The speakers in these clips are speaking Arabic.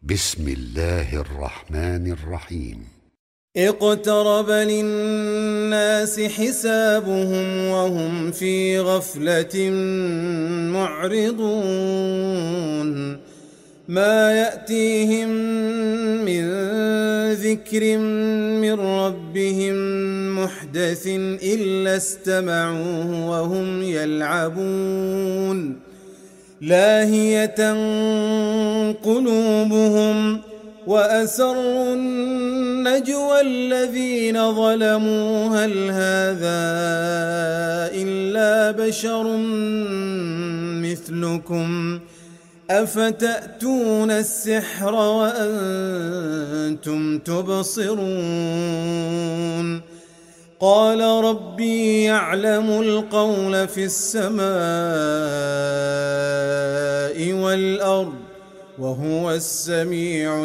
بسم الله الرحمن الرحيم. اقترب للناس حسابهم وهم في غفلة معرضون ما يأتيهم من ذكر من ربهم محدث إلا استمعوه وهم يلعبون لاهية قلوبهم وأسروا النجوى الذين ظلموا هل هذا إلا بشر مثلكم أفتأتون السحر وأنتم تبصرون قال ربي يعلم القول في السماء والأرض وهو السميع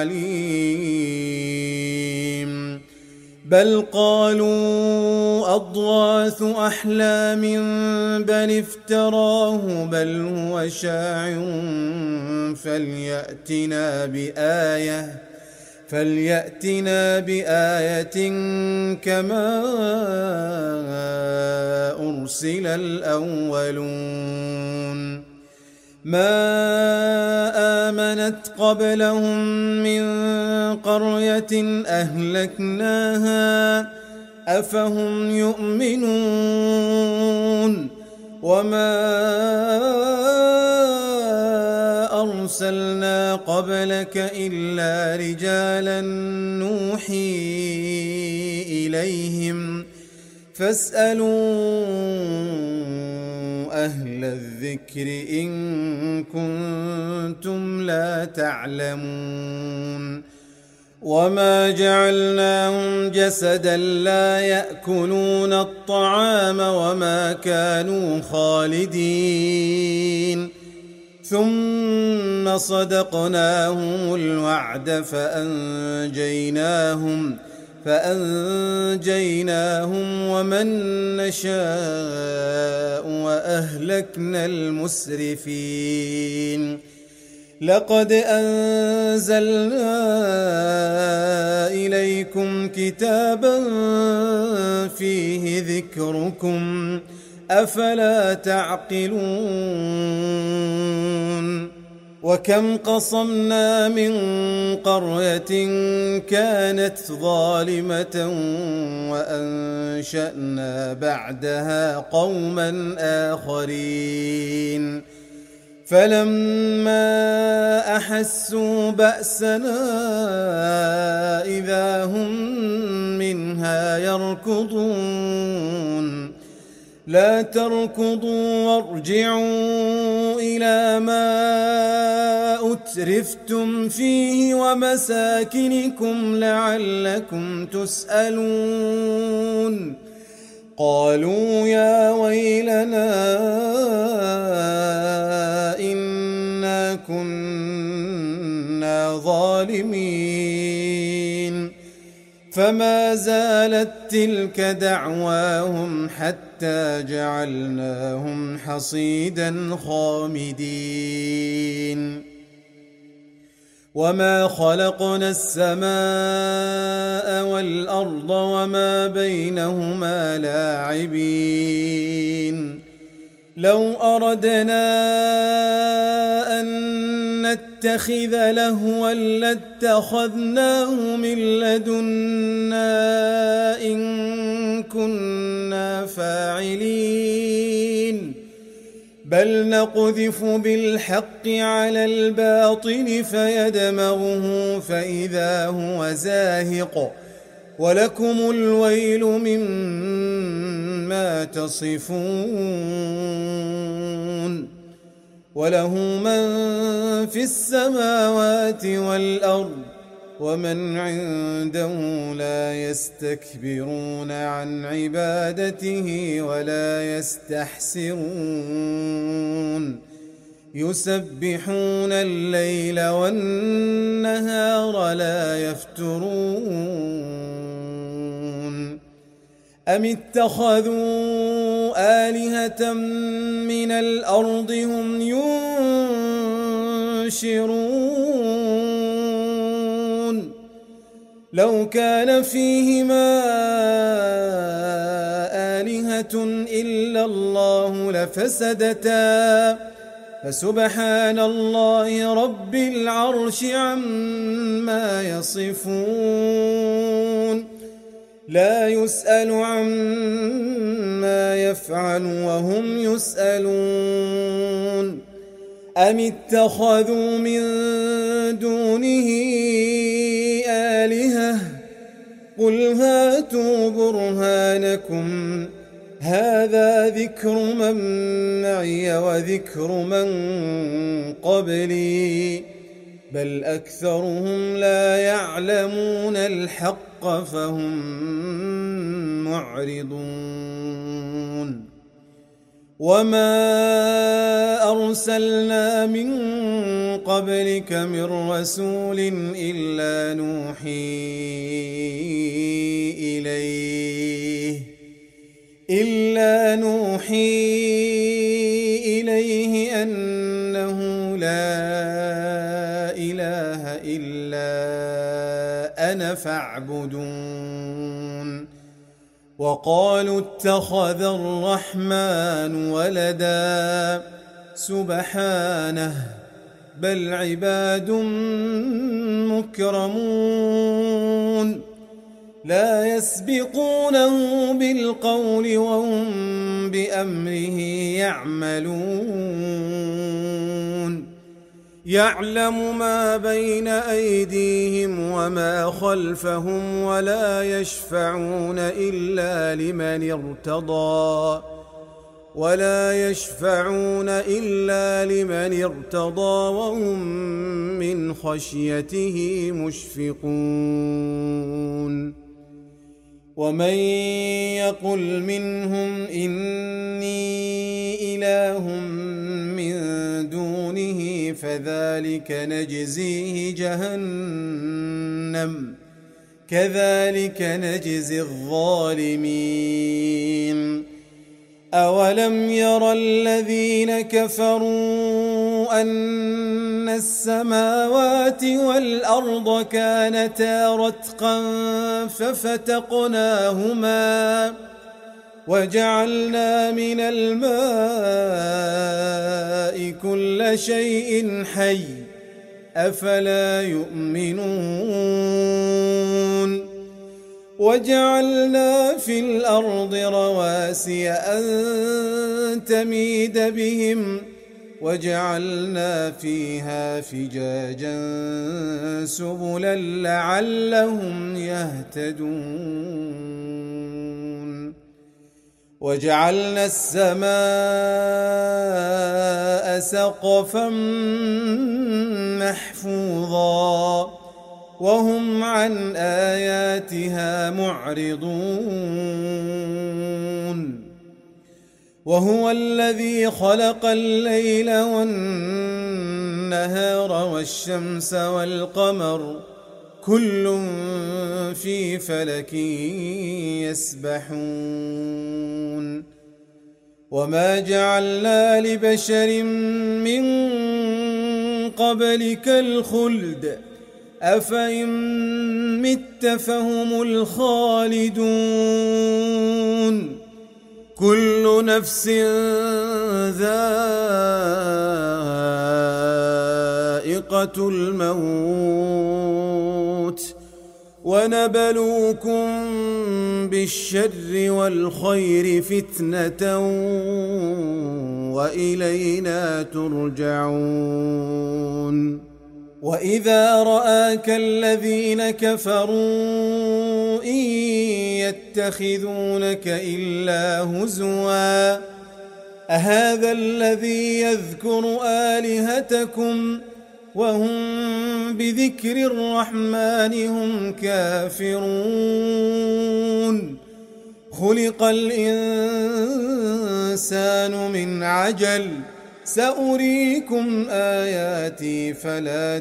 العليم بل قالوا أضغاث أحلام بل افتراه بل هو شاعر فليأتنا بآية كما أرسل الأولون ما آمنت قبلهم من قرية أهلكناها أفهم يؤمنون وما أرسلنا قبلك إلا رجالا نوحي إليهم فاسألوا أهل الذكر إن كنتم لا تعلمون وما جعلناهم جسدا لا يأكلون الطعام وما كانوا خالدين ثم صدقناهم الوعد فأنجيناهم ومن نشاء وأهلكنا المسرفين لقد أنزلنا إليكم كتابا فيه ذكركم أفلا تعقلون وكم قصمنا من قرية كانت ظالمة وأنشأنا بعدها قوما آخرين فلما أحسوا بأسنا إذا هم منها يركضون لا تركضوا وارجعوا إلى ما أترفتم فيه ومساكنكم لعلكم تسألون قالوا يا ويلنا إنا كنا ظالمين فما زالت تلك دعواهم حتى جعلناهم حصيدا خامدين وما خلقنا السماء والأرض وما بينهما لاعبين لو أردنا أن نتخذ لهوا لاتخذناه من لدنا إن كنا فاعلين بل نقذف بالحق على الباطل فيدمغه فإذا هو زاهق ولكم الويل مما تصفون وله من في السماوات والأرض ومن عنده لا يستكبرون عن عبادته ولا يستحسرون يسبحون الليل والنهار لا يفترون أم اتخذوا آلهة من الأرض هم ينشرون لو كان فيهما آلهة إلا الله لفسدتا فسبحان الله رب العرش عما يصفون لا يسأل عما يفعل وهم يسألون أم اتخذوا من دونه آلهة قل هاتوا برهانكم هذا ذكر من معي وذكر من قبلي بل أكثرهم لا يعلمون الحق فهم معرضون وما أرسلنا من قبلك من رسول إلا نوحي إليه أنه لا إله إلا أنا فاعبدون وقالوا اتخذ الرحمن ولدا سبحانه بل عباد مكرمون لا يسبقونه بالقول وهم بأمره يعملون يعلم ما بين أيديهم وما خلفهم ولا يشفعون إلا لمن ارتضى وهم من خشيته مشفقون ومن يقل منهم إني إله من دونه فذلك نجزيه جهنم كذلك نجزي الظالمين أولم ير الذين كفروا أن السماوات والأرض كانتا رتقا ففتقناهما وجعلنا من الماء كل شيء حي أفلا يؤمنون وجعلنا في الأرض رواسي أن تميد بهم وجعلنا فيها فجاجا سبلا لعلهم يهتدون وجعلنا السماء سقفا محفوظا وهم عن آياتها معرضون وهو الذي خلق الليل والنهار والشمس والقمر كل في فلك يسبحون وما جعلنا لبشر من قبلك الخلد أفإن مت فهم الخالدون كل نفس ذائقة الموت ونبلوكم بالشر والخير فتنة وإلينا ترجعون وإذا رآك الذين كفروا إن يتخذونك إلا هزوا أهذا الذي يذكر آلهتكم وهم بذكر الرحمن هم كافرون خلق الإنسان من عجل سأريكم آياتي فلا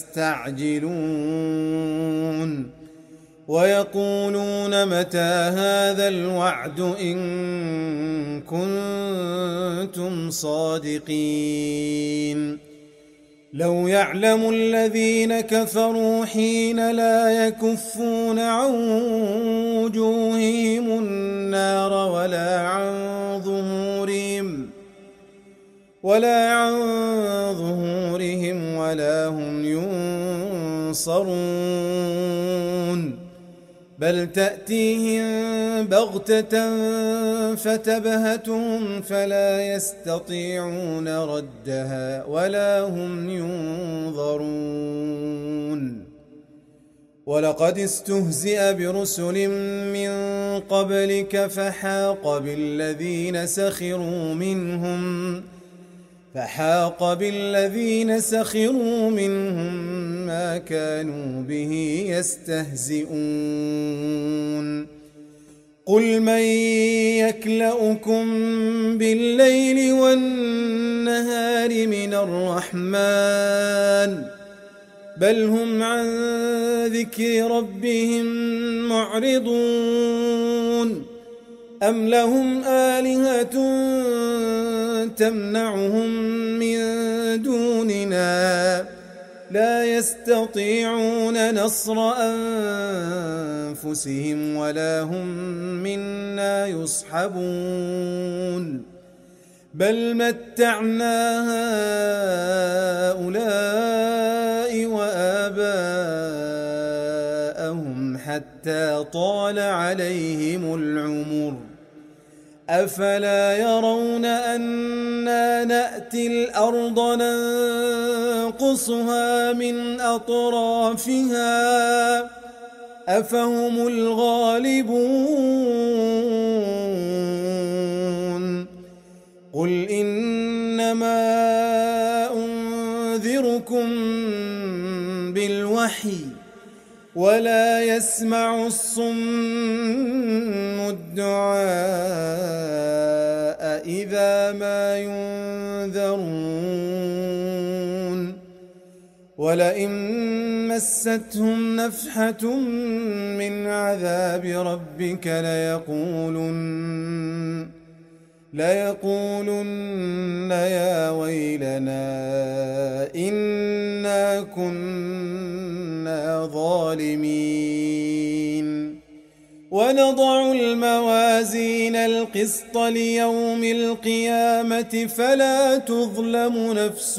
تستعجلون ويقولون متى هذا الوعد إن كنتم صادقين لو يعلم الذين كفروا حين لا يكفون عن وجوههم النار ولا عن ظهورهم ولا هم ينصرون بل تأتيهم بغتة فتبهتهم فلا يستطيعون ردها ولا هم ينظرون ولقد استهزئ برسل من قبلك فحاق بالذين سخروا منهم ما كانوا به يستهزئون قل من يكلؤكم بالليل والنهار من الرحمن بل هم عن ذكر ربهم معرضون أم لهم آلهة تمنعهم من دوننا لا يستطيعون نصر أنفسهم ولا هم منا يصحبون بل متعنا هؤلاء وآباءهم حتى طال عليهم العمر أفلا يرون أنا نأتي الأرض ننقصها من أطرافها أفهم الغالبون قل إنما أنذركم بالوحي ولا يسمع الصم الدعاء إذا ما ينذرون ولئن مستهم نفحة من عذاب ربك ليقولن يا ويلنا إنا كنا ظالمين ونضع الموازين القسط ليوم القيامة فلا تظلم نفس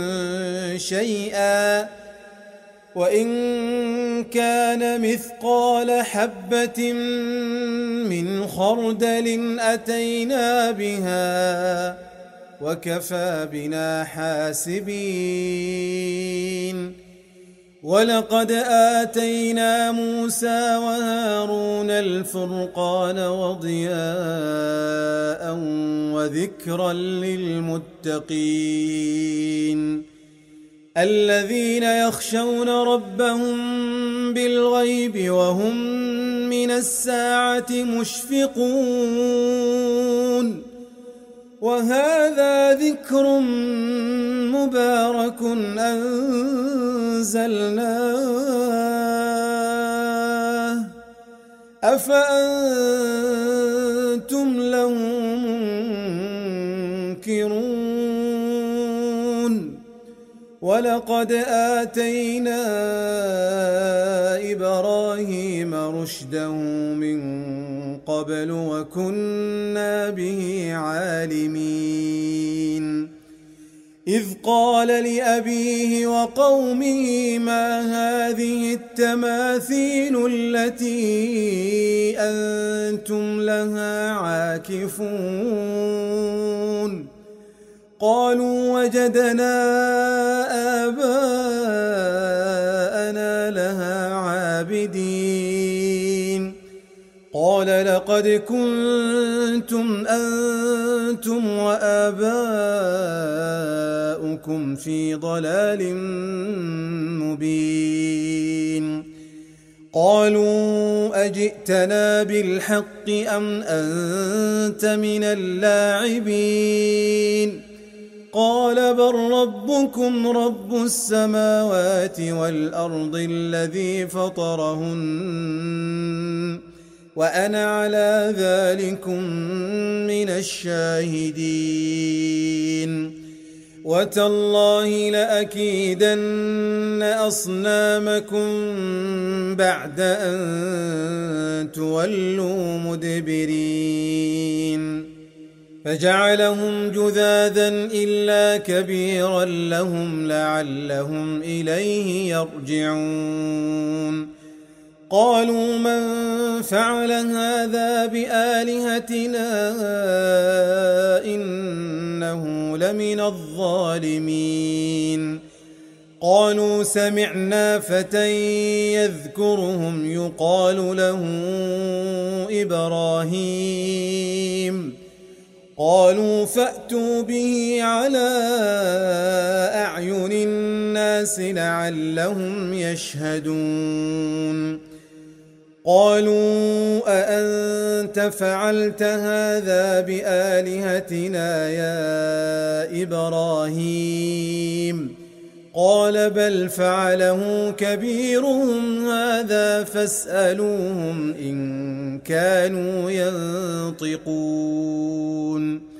شيئا وإن كان مثقال حبة من خردل أتينا بها وكفى بنا حاسبين ولقد آتينا موسى وهارون الفرقان وضياء وذكرا للمتقين الذين يخشون ربهم بالغيب وهم من الساعة مشفقون وهذا ذكر مبارك أنزلناه أفأنتم له منكرون ولقد آتينا إبراهيم رشده من قبل وكنا به عالمين إذ قال لأبيه وقومه ما هذه التماثيل التي أنتم لها عاكفون قالوا وجدنا آباءنا لها عابدين قال لقد كنتم أنتم وآباؤكم في ضلال مبين قالوا أجئتنا بالحق أم أنت من اللاعبين قال بل ربكم رب السماوات والأرض الذي فطرهن وأنا على ذلكم من الشاهدين وتالله لأكيدن أصنامكم بعد أن تولوا مدبرين فجعلهم جذاذا إلا كبيرا لهم لعلهم إليه يرجعون قالوا من فعل هذا بآلهتنا إنه لمن الظالمين قالوا سمعنا فتى يذكرهم يقال له إبراهيم قالوا فأتوا به على أعين الناس لعلهم يشهدون قالوا أأنت فعلت هذا بآلهتنا يا إبراهيم قال بل فعله كبيرهم هذا فاسألوهم إن كانوا ينطقون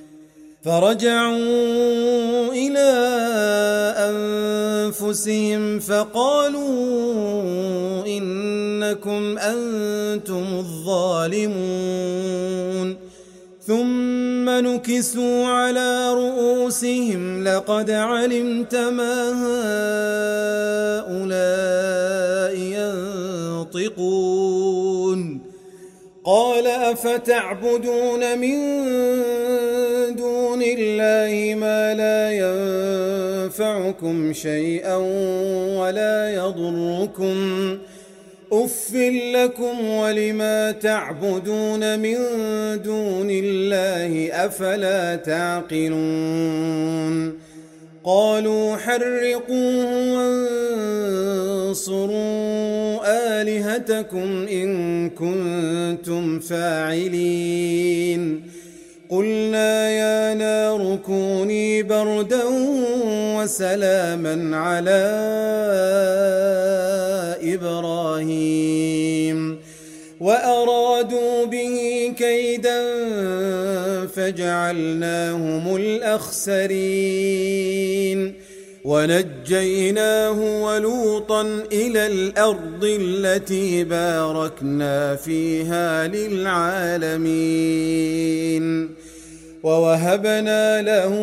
فرجعوا إلى أنفسهم فقالوا إنكم أنتم الظالمون ثم نكسوا على رؤوسهم لقد علمت ما هؤلاء ينطقون قال أفتعبدون من دون الله ما لا ينفعكم شيئا ولا يضركم أف لكم ولما تعبدون من دون الله أفلا تعقلون قالوا حرقوه وانصروا آلهتكم إن كنتم فاعلين قلنا يا نار كوني بردا وسلاما على إبراهيم وأرادوا به كيدا فجعلناهم الأخسرين ونجيناه ولوطا إلى الأرض التي باركنا فيها للعالمين ووهبنا له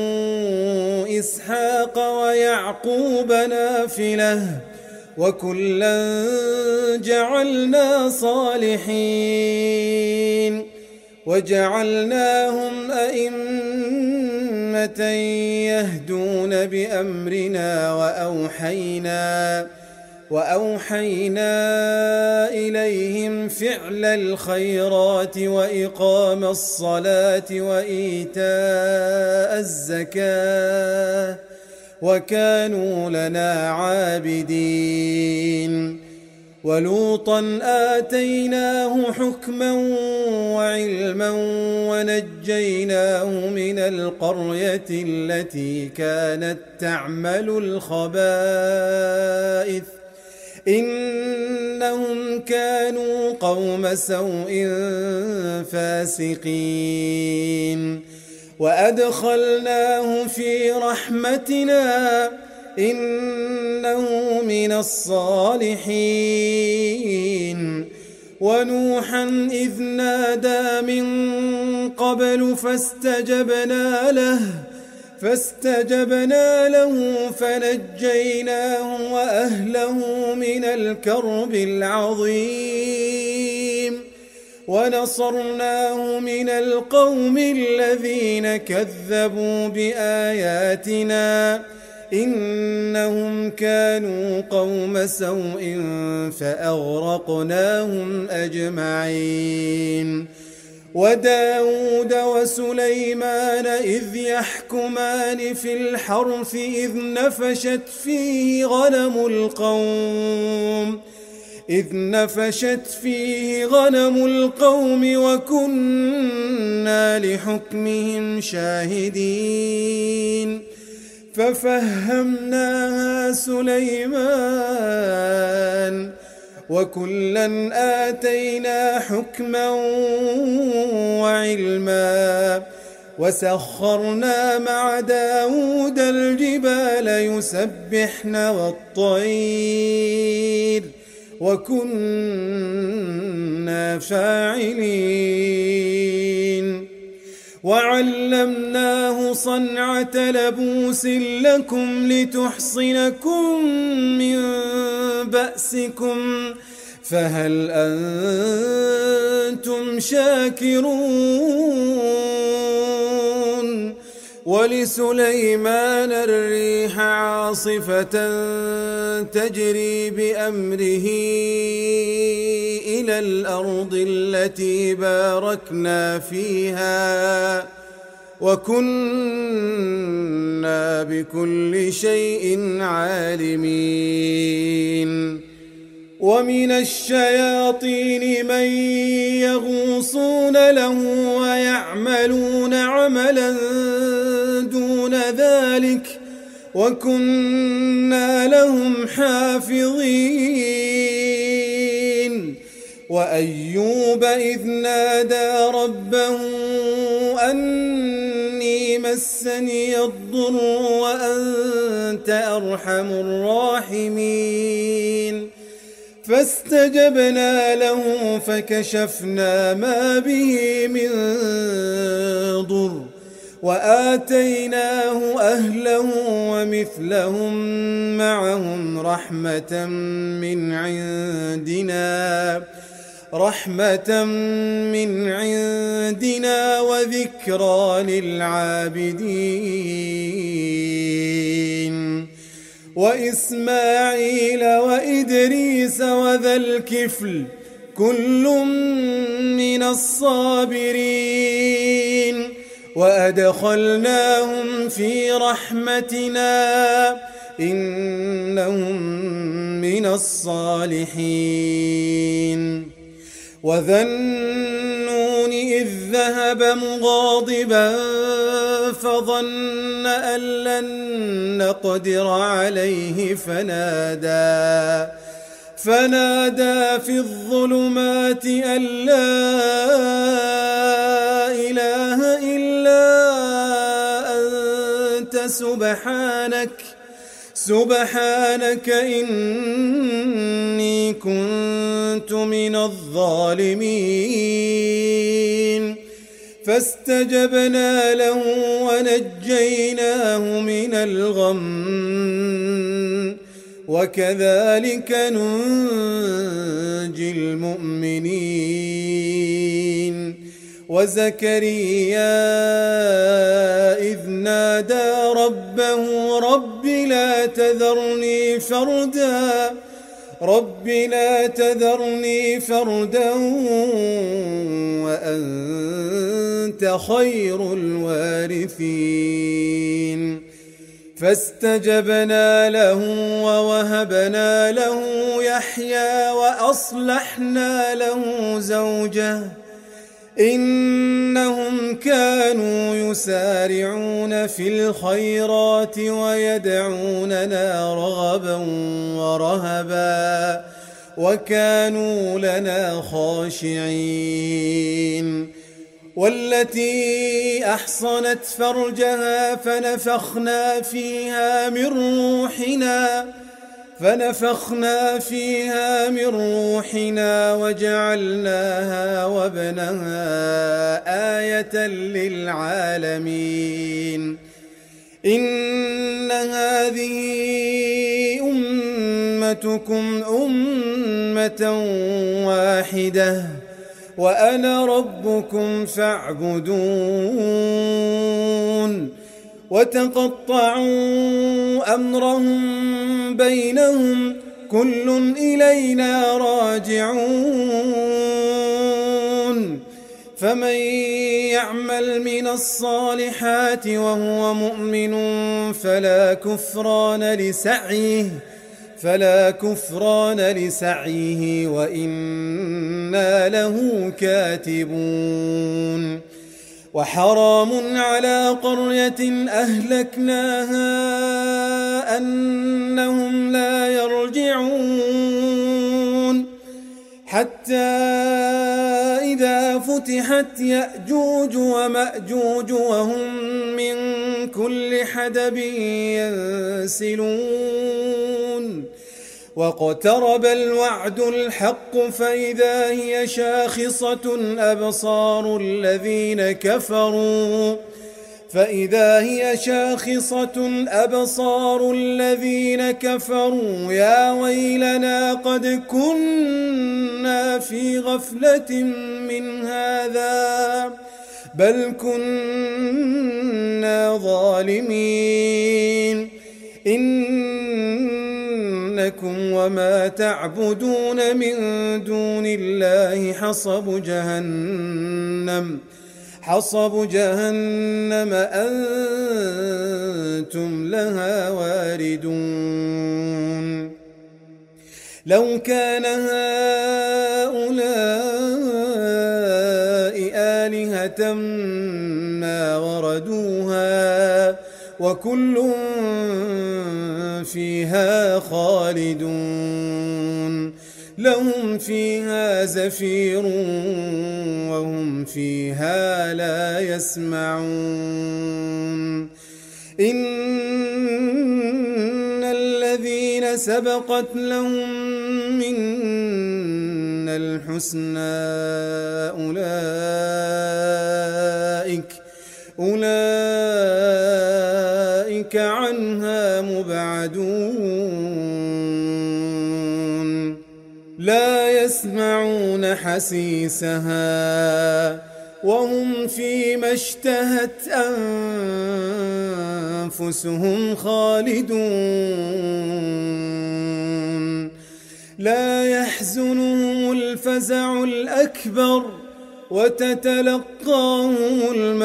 إسحاق ويعقوب نافلة وكلا جعلنا صالحين وجعلناهم أئمة يهدون بأمرنا وأوحينا إليهم فعل الخيرات وإقام الصلاة وإيتاء الزكاة وكانوا لنا عابدين ولوطا آتيناه حكما وعلما ونجيناه من القرية التي كانت تعمل الخبائث إنهم كانوا قوم سوء فاسقين وأدخلناه في رحمتنا إنه من الصالحين ونوحا إذ نادى من قبل فاستجبنا له فنجيناه وأهله من الكرب العظيم ونصرناه من القوم الذين كذبوا بآياتنا إنهم كانوا قوم سوء فأغرقناهم أجمعين وداود وسليمان إذ يحكمان في الحرث إذ نفشت فيه غنم القوم وكنا لحكمهم شاهدين ففهمناها سليمان وكلا آتينا حكما وعلما وسخرنا مع داود الجبال يسبحن والطير وكنا فاعلين وعلمناه صنعة لبوس لكم لتحصنكم من بأسكم فهل أنتم شاكرون ولسليمان الريح عاصفة تجري بأمره إلى الأرض التي باركنا فيها وكنا بكل شيء عالمين ومن الشياطين من يغوصون له ويعملون عملا دون ذلك وكنا لهم حافظين وأيوب إذ نادى ربه أني مسني الضر وأنت أرحم الراحمين فاستجبنا له فكشفنا ما به من ضر وآتيناه أهله ومثلهم معهم رحمة من عندنا وذكرى للعابدين وإسماعيل وإدريس وذا الكفل كل من الصابرين وأدخلناهم في رحمتنا إنهم من الصالحين وذا النون إذ ذهب مغاضبا فظن أن لن نقدر عليه فنادى في الظلمات أن لا إله إلا أنت سبحانك إني كنت من الظالمين فاستجبنا له ونجيناه من الغم وكذلك ننجي المؤمنين وزكريا إذ نادى ربه رب لا تذرني فردا وأنت خير الوارثين فاستجبنا له ووهبنا له يحيى وأصلحنا له زوجه إنهم كانوا يسارعون في الخيرات ويدعوننا رغبا ورهبا وكانوا لنا خاشعين والتي أحصنت فرجها فنفخنا فيها من روحنا وجعلناها وابنها آية للعالمين إن هذه أمتكم أمة واحدة وأنا ربكم فاعبدون وتقطعوا أمرهم بينهم كل إلينا راجعون فمن يعمل من الصالحات وهو مؤمن فلا كفران لسعيه وإنا له كاتبون وحرام على قرية أهلكناها أنهم لا يرجعون حتى إذا فُتِحَتْ يَأْجُوجُ وَمَأْجُوجُ وَهُمْ مِنْ كُلِّ حَدَبٍ يَنْسِلُونَ وَاقْتَرَبَ الْوَعْدُ الْحَقُّ فَإِذَا هِيَ شَاخِصَةٌ أَبْصَارُ الَّذِينَ كَفَرُوا يَا وَيْلَنَا قَدْ كُنَّا فِي غَفْلَةٍ مِّنْ هَذَا بَلْ كُنَّا ظَالِمِينَ إِنَّكُمْ وَمَا تَعْبُدُونَ مِن دُونِ اللَّهِ حَصَبُ جَهَنَّمَ أَنْتُمْ لَهَا وَارِدُونَ لَوْ كَانَ هَؤُلَاءِ آلِهَةً مَا وَرَدُوهَا وَكُلٌّ فِيهَا خَالِدُونَ لَهُمْ فِيهَا زَفِيرٌ وَهُمْ فِيهَا لَا يَسْمَعُونَ إِنَّ الَّذِينَ سَبَقَتْ لَهُم مِّنَّا الْحُسْنَى أُولَئِكَ عَنْهَا مُبْعَدُونَ لَا يَسْمَعُونَ حَسِيسَهَا وَهُمْ فِيمَا اشْتَهَتْ أَنفُسُهُمْ خَالِدُونَ لَا يَحْزُنُهُمُ الْفَزَعُ الْأَكْبَرُ وَتَتَلَقَّاهُمُ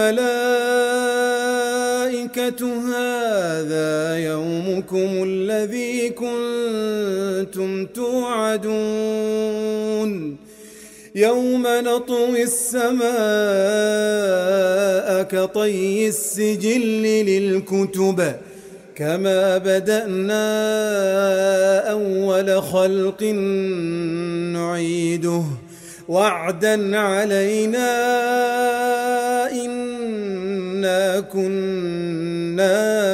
الْمَلَائِكَةُ هَذَا يَوْمُكُمُ الَّذِي كُنتُمْ تُوعَدُونَ يَوْمَ نَطْوِي السَّمَاءَ كَطَيِّ السِّجِلِّ لِلْكُتُبِ كَمَا بَدَأْنَا أَوَّلَ خَلْقٍ نُعِيدُهُ وَعْدًا عَلَيْنَا إِنَّا كُنَّا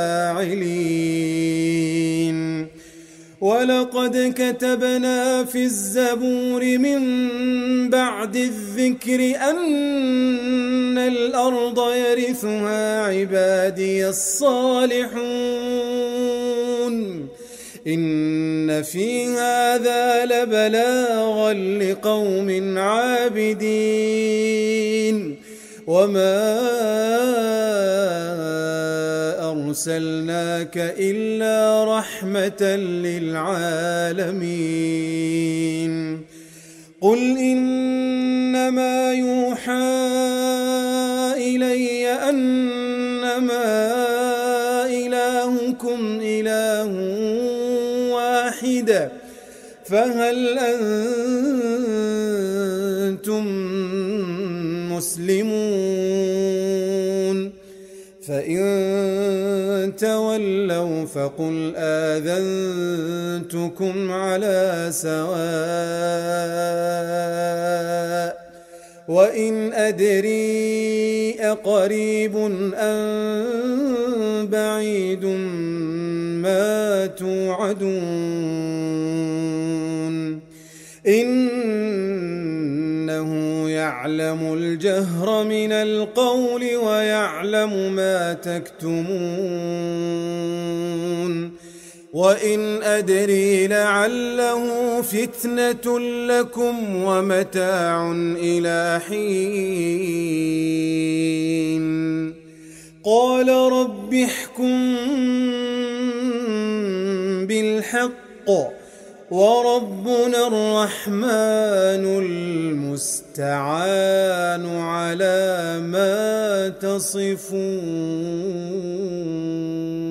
فَاعِلِينَ وَلَقَدْ كَتَبْنَا فِي الزَّبُورِ مِن بَعْدِ الذِّكْرِ أَنَّ الْأَرْضَ يَرِثُهَا عِبَادِيَ الصَّالِحُونَ إِنَّ فِي هَذَا لَبَلَاغًا لِقَوْمٍ عَابِدِينَ وَمَا أَرْسَلْنَاكَ إِلَّا رَحْمَةً لِلْعَالَمِينَ قُلْ إِنَّمَا يُوحَى إِلَيَّ أَنَّمَا إِلَٰهُكُمْ إِلَٰهٌ واحد فهل أنتم مسلمون فإن تولوا فقل آذنتكم على سواء وإن أدري أقريب أم بعيد ما توعدون إنه يعلم الجهر من القول ويعلم ما تكتمون وإن أدري لعله فتنة لكم ومتاع إلى حين قال رب احكم بالحق وربنا الرحمن المستعان على ما تصفون.